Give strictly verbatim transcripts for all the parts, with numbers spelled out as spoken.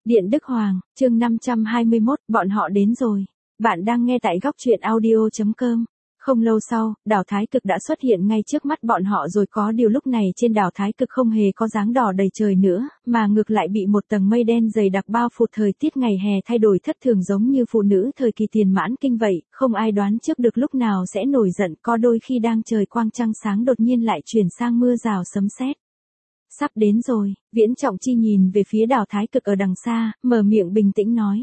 Điện Đức Hoàng, chương năm trăm hai mươi mốt, bọn họ đến rồi. Bạn đang nghe tại góc truyện audio chấm com. Không lâu sau, đảo Thái Cực đã xuất hiện ngay trước mắt bọn họ rồi, có điều lúc này trên đảo Thái Cực không hề có dáng đỏ đầy trời nữa, mà ngược lại bị một tầng mây đen dày đặc bao phủ. Thời tiết ngày hè thay đổi thất thường giống như phụ nữ thời kỳ tiền mãn kinh vậy, không ai đoán trước được lúc nào sẽ nổi giận, có đôi khi đang trời quang trăng sáng đột nhiên lại chuyển sang mưa rào sấm sét. Sắp đến rồi, Viễn Trọng Chi nhìn về phía đảo Thái Cực ở đằng xa, mở miệng bình tĩnh nói.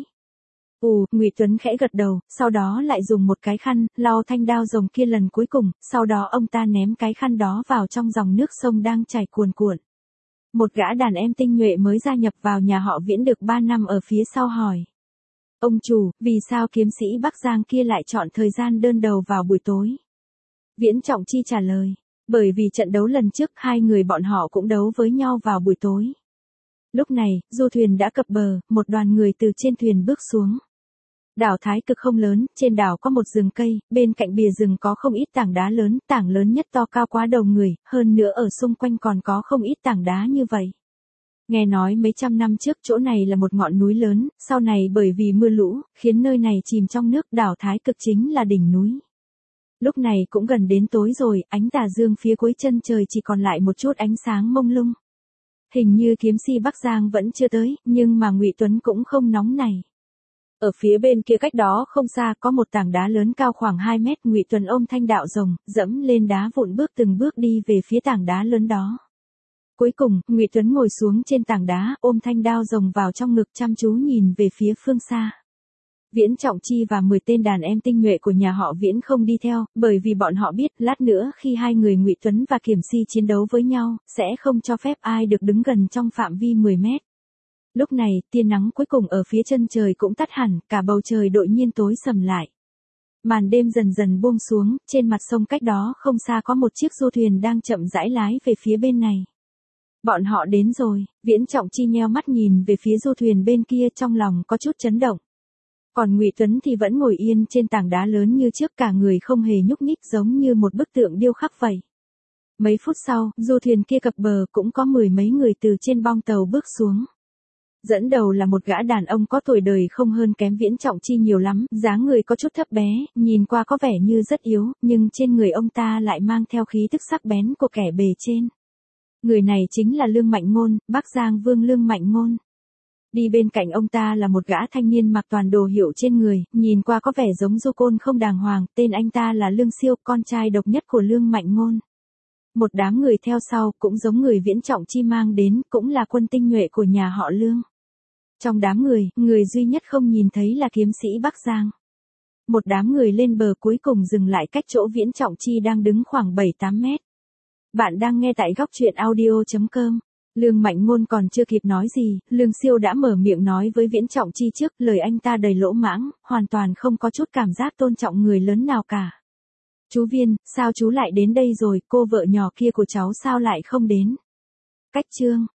Ù, Ngụy Tuấn khẽ gật đầu, sau đó lại dùng một cái khăn, lau thanh đao rồng kia lần cuối cùng, sau đó ông ta ném cái khăn đó vào trong dòng nước sông đang chảy cuồn cuộn. Một gã đàn em tinh nhuệ mới gia nhập vào nhà họ Viễn được ba năm ở phía sau hỏi. Ông chủ, vì sao kiếm sĩ Bắc Giang kia lại chọn thời gian đơn đầu vào buổi tối? Viễn Trọng Chi trả lời. Bởi vì trận đấu lần trước hai người bọn họ cũng đấu với nhau vào buổi tối. Lúc này, du thuyền đã cập bờ, một đoàn người từ trên thuyền bước xuống. Đảo Thái Cực không lớn, trên đảo có một rừng cây, bên cạnh bìa rừng có không ít tảng đá lớn, tảng lớn nhất to cao quá đầu người, hơn nữa ở xung quanh còn có không ít tảng đá như vậy. Nghe nói mấy trăm năm trước chỗ này là một ngọn núi lớn, sau này bởi vì mưa lũ, khiến nơi này chìm trong nước, đảo Thái Cực chính là đỉnh núi. Lúc này cũng gần đến tối rồi, ánh tà dương phía cuối chân trời chỉ còn lại một chút ánh sáng mông lung. Hình như kiếm si Bắc Giang vẫn chưa tới, nhưng mà Ngụy Tuấn cũng không nóng này. Ở phía bên kia cách đó không xa có một tảng đá lớn cao khoảng hai mét, Ngụy Tuấn ôm thanh đạo rồng, dẫm lên đá vụn bước từng bước đi về phía tảng đá lớn đó. Cuối cùng, Ngụy Tuấn ngồi xuống trên tảng đá, ôm thanh đao rồng vào trong ngực chăm chú nhìn về phía phương xa. Viễn Trọng Chi và mười tên đàn em tinh nhuệ của nhà họ Viễn không đi theo, bởi vì bọn họ biết lát nữa khi hai người Ngụy Tuấn và Kiểm Si chiến đấu với nhau, sẽ không cho phép ai được đứng gần trong phạm vi mười mét. Lúc này, tia nắng cuối cùng ở phía chân trời cũng tắt hẳn, cả bầu trời đột nhiên tối sầm lại. Màn đêm dần dần buông xuống, trên mặt sông cách đó không xa có một chiếc du thuyền đang chậm rãi lái về phía bên này. Bọn họ đến rồi, Viễn Trọng Chi nheo mắt nhìn về phía du thuyền bên kia, trong lòng có chút chấn động. Còn Ngụy Tuấn thì vẫn ngồi yên trên tảng đá lớn như trước, cả người không hề nhúc nhích giống như một bức tượng điêu khắc vậy. Mấy phút sau, du thuyền kia cập bờ, cũng có mười mấy người từ trên bong tàu bước xuống. Dẫn đầu là một gã đàn ông có tuổi đời không hơn kém Viễn Trọng Chi nhiều lắm, dáng người có chút thấp bé, nhìn qua có vẻ như rất yếu, nhưng trên người ông ta lại mang theo khí tức sắc bén của kẻ bề trên. Người này chính là Lương Mạnh Ngôn, Bắc Giang Vương Lương Mạnh Ngôn. Đi bên cạnh ông ta là một gã thanh niên mặc toàn đồ hiệu trên người, nhìn qua có vẻ giống du côn không đàng hoàng, tên anh ta là Lương Siêu, con trai độc nhất của Lương Mạnh Ngôn. Một đám người theo sau, cũng giống người Viễn Trọng Chi mang đến, cũng là quân tinh nhuệ của nhà họ Lương. Trong đám người, người duy nhất không nhìn thấy là kiếm sĩ Bắc Giang. Một đám người lên bờ cuối cùng dừng lại cách chỗ Viễn Trọng Chi đang đứng khoảng bảy tám mét. Bạn đang nghe tại góc truyện audio chấm com. Lương Mạnh Ngôn còn chưa kịp nói gì, Lương Siêu đã mở miệng nói với Viễn Trọng Chi trước, lời anh ta đầy lỗ mãng, hoàn toàn không có chút cảm giác tôn trọng người lớn nào cả. Chú Viên, sao chú lại đến đây rồi, cô vợ nhỏ kia của cháu sao lại không đến? Cách chương,